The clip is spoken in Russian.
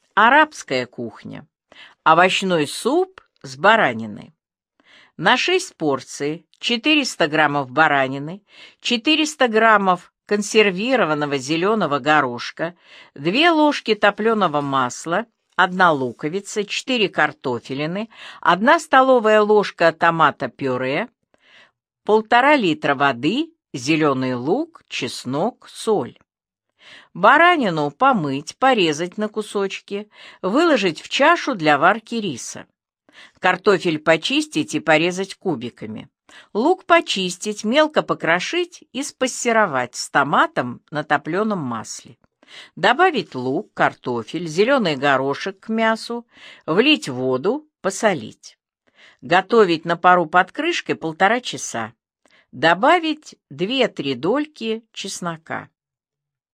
Арабская кухня. Овощной суп с баранины. На 6 порций 400 граммов баранины, 400 граммов консервированного зеленого горошка, 2 ложки топленого масла, 1 луковица, 4 картофелины, 1 столовая ложка томата-пюре, 1,5 литра воды, зеленый лук, чеснок, соль. Баранину помыть, порезать на кусочки, выложить в чашу для варки риса. Картофель почистить и порезать кубиками. Лук почистить, мелко покрошить и спассеровать с томатом на топленом масле. Добавить лук, картофель, зеленый горошек к мясу, влить воду, посолить. Готовить на пару под крышкой 1,5 часа. Добавить 2-3 дольки чеснока.